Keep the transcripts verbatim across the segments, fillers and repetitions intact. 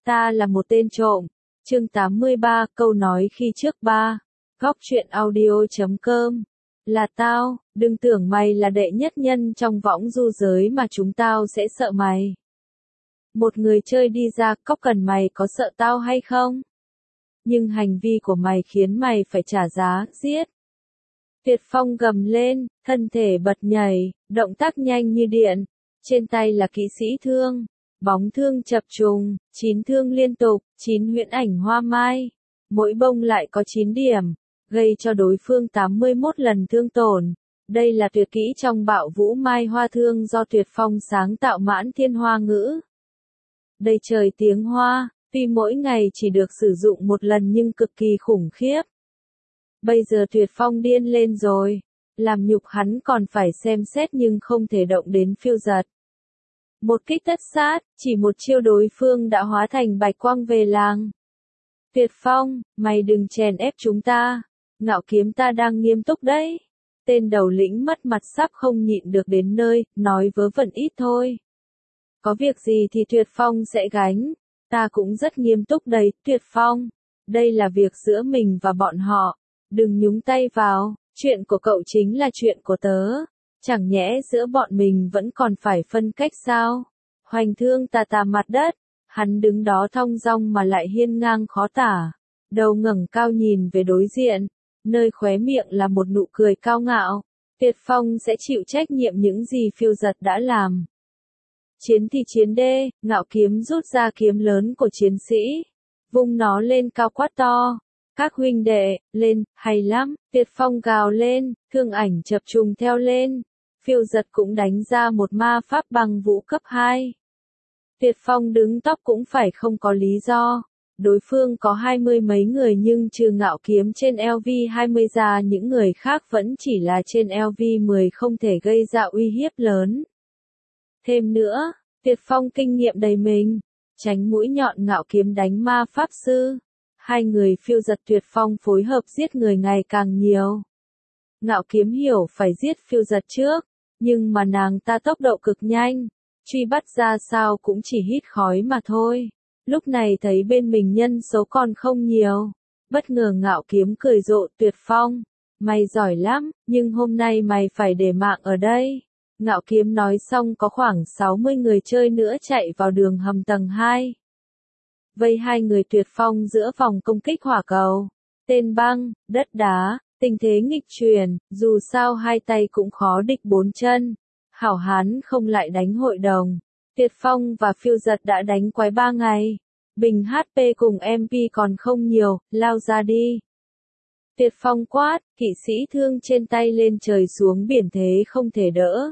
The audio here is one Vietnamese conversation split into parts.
Ta là một tên trộm. Chương tám mươi ba, câu nói khi trước ba. Góc truyện audio chấm com. Là tao, đừng tưởng mày là đệ nhất nhân trong võng du giới mà chúng tao sẽ sợ mày. Một người chơi đi ra, có cần mày có sợ tao hay không? Nhưng hành vi của mày khiến mày phải trả giá, giết. Tuyệt Phong gầm lên, thân thể bật nhảy, động tác nhanh như điện. Trên tay là kỵ sĩ thương, bóng thương chập trùng, chín thương liên tục, chín huyễn ảnh hoa mai. Mỗi bông lại có chín điểm, gây cho đối phương tám mươi mốt lần thương tổn. Đây là tuyệt kỹ trong Bạo Vũ Mai Hoa Thương do Tuyệt Phong sáng tạo Mãn Thiên Hoa Ngữ. Đầy trời tiếng hoa, tuy mỗi ngày chỉ được sử dụng một lần nhưng cực kỳ khủng khiếp. Bây giờ Tuyệt Phong điên lên rồi, làm nhục hắn còn phải xem xét nhưng không thể động đến phiêu giật. Một kích tất sát, chỉ một chiêu đối phương đã hóa thành bạch quang về làng. Tuyệt Phong, mày đừng chèn ép chúng ta, Ngạo Kiếm ta đang nghiêm túc đấy. Tên đầu lĩnh mất mặt sắp không nhịn được đến nơi, nói vớ vẩn ít thôi. Có việc gì thì Tuyệt Phong sẽ gánh, ta cũng rất nghiêm túc đấy, Tuyệt Phong. Đây là việc giữa mình và bọn họ, đừng nhúng tay vào, chuyện của cậu chính là chuyện của tớ. Chẳng nhẽ giữa bọn mình vẫn còn phải phân cách sao? Hoành Thương tà tà mặt đất, hắn đứng đó thong dong mà lại hiên ngang khó tả, đầu ngẩng cao nhìn về đối diện, nơi khóe miệng là một nụ cười cao ngạo. Tuyệt Phong sẽ chịu trách nhiệm những gì phiêu giật đã làm. Chiến thì chiến đê, Ngạo Kiếm rút ra kiếm lớn của chiến sĩ, vung nó lên cao quát to. Các huynh đệ, lên, hay lắm, Tuyệt Phong gào lên, thương ảnh chập trùng theo lên. Phiêu giật cũng đánh ra một ma pháp băng vũ cấp hai. Tuyệt Phong đứng tóc cũng phải không có lý do. Đối phương có hai mươi mấy người nhưng trừ Ngạo Kiếm trên L V hai mươi ra những người khác vẫn chỉ là trên L V mười không thể gây ra uy hiếp lớn. Thêm nữa, Tuyệt Phong kinh nghiệm đầy mình, tránh mũi nhọn Ngạo Kiếm đánh ma pháp sư. Hai người phiêu giật Tuyệt Phong phối hợp giết người ngày càng nhiều. Ngạo Kiếm hiểu phải giết phiêu giật trước, nhưng mà nàng ta tốc độ cực nhanh, truy bắt ra sao cũng chỉ hít khói mà thôi. Lúc này thấy bên mình nhân số còn không nhiều, bất ngờ Ngạo Kiếm cười rộ, Tuyệt Phong, mày giỏi lắm, nhưng hôm nay mày phải để mạng ở đây. Ngạo Kiếm nói xong có khoảng sáu mươi người chơi nữa chạy vào đường hầm tầng hai. Vây hai người Tuyệt Phong giữa vòng công kích hỏa cầu, tên băng, đất đá, tình thế nghịch chuyển, dù sao hai tay cũng khó địch bốn chân. Hảo hán không lại đánh hội đồng. Tuyệt Phong và phiêu giật đã đánh quái ba ngày. Bình hát pê cùng em pê còn không nhiều, lao ra đi. Tuyệt Phong quát, kỵ sĩ thương trên tay lên trời xuống biển thế không thể đỡ.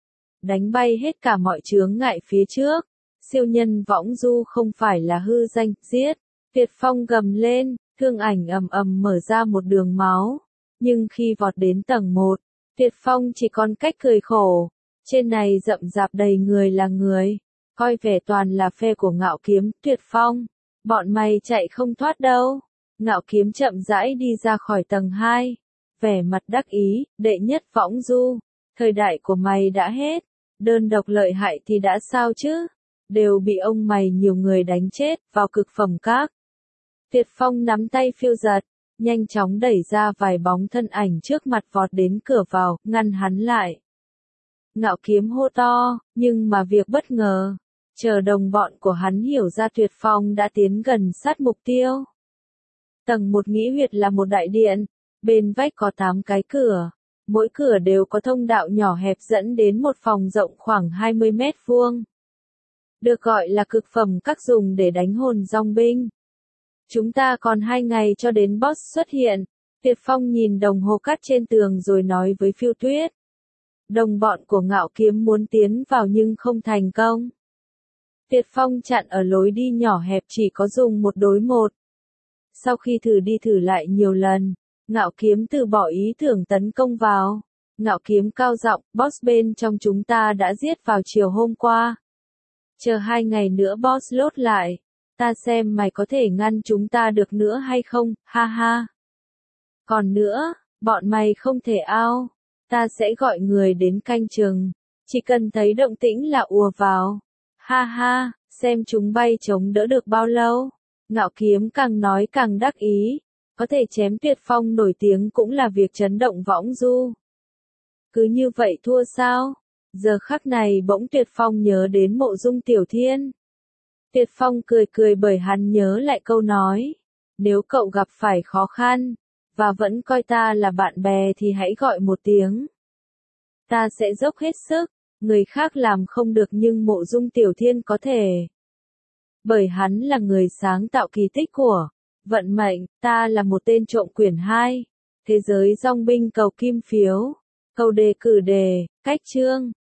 Đánh bay hết cả mọi chướng ngại phía trước. Siêu nhân võng du không phải là hư danh, giết. Tuyệt Phong gầm lên, thương ảnh ầm ầm mở ra một đường máu. Nhưng khi vọt đến tầng một, Tuyệt Phong chỉ còn cách cười khổ. Trên này rậm rạp đầy người là người, coi vẻ toàn là phe của Ngạo Kiếm, Tuyệt Phong. Bọn mày chạy không thoát đâu. Ngạo Kiếm chậm rãi đi ra khỏi tầng hai. Vẻ mặt đắc ý, đệ nhất võng du. Thời đại của mày đã hết. Đơn độc lợi hại thì đã sao chứ? Đều bị ông mày nhiều người đánh chết, vào cực phẩm các. Tuyệt Phong nắm tay phiêu giật, nhanh chóng đẩy ra vài bóng thân ảnh trước mặt vọt đến cửa vào, ngăn hắn lại. Ngạo Kiếm hô to, nhưng mà việc bất ngờ, chờ đồng bọn của hắn hiểu ra Tuyệt Phong đã tiến gần sát mục tiêu. Tầng một nghĩ huyệt là một đại điện, bên vách có tám cái cửa, mỗi cửa đều có thông đạo nhỏ hẹp dẫn đến một phòng rộng khoảng hai mươi mét vuông. Được gọi là cực phẩm các dùng để đánh hồn dòng binh. Chúng ta còn hai ngày cho đến boss xuất hiện. Tuyệt Phong nhìn đồng hồ cát trên tường rồi nói với Phiêu Tuyết. Đồng bọn của Ngạo Kiếm muốn tiến vào nhưng không thành công. Tuyệt Phong chặn ở lối đi nhỏ hẹp chỉ có dùng một đối một. Sau khi thử đi thử lại nhiều lần, Ngạo Kiếm từ bỏ ý tưởng tấn công vào. Ngạo Kiếm cao giọng, boss bên trong chúng ta đã giết vào chiều hôm qua. Chờ hai ngày nữa boss lốt lại, ta xem mày có thể ngăn chúng ta được nữa hay không, ha ha. Còn nữa, bọn mày không thể ao. Ta sẽ gọi người đến canh chừng. Chỉ cần thấy động tĩnh là ùa vào. Ha ha, xem chúng bay chống đỡ được bao lâu. Ngạo Kiếm càng nói càng đắc ý, có thể chém Tuyệt Phong nổi tiếng cũng là việc chấn động võng du. Cứ như vậy thua sao? Giờ khắc này bỗng Tuyệt Phong nhớ đến Mộ Dung Tiểu Thiên. Tuyệt Phong cười cười bởi hắn nhớ lại câu nói, nếu cậu gặp phải khó khăn, và vẫn coi ta là bạn bè thì hãy gọi một tiếng. Ta sẽ dốc hết sức, người khác làm không được nhưng Mộ Dung Tiểu Thiên có thể. Bởi hắn là người sáng tạo kỳ tích của vận mệnh, ta là một tên trộm quyển hai. Thế giới dòng binh cầu kim phiếu, câu đề cử đề, cách chương.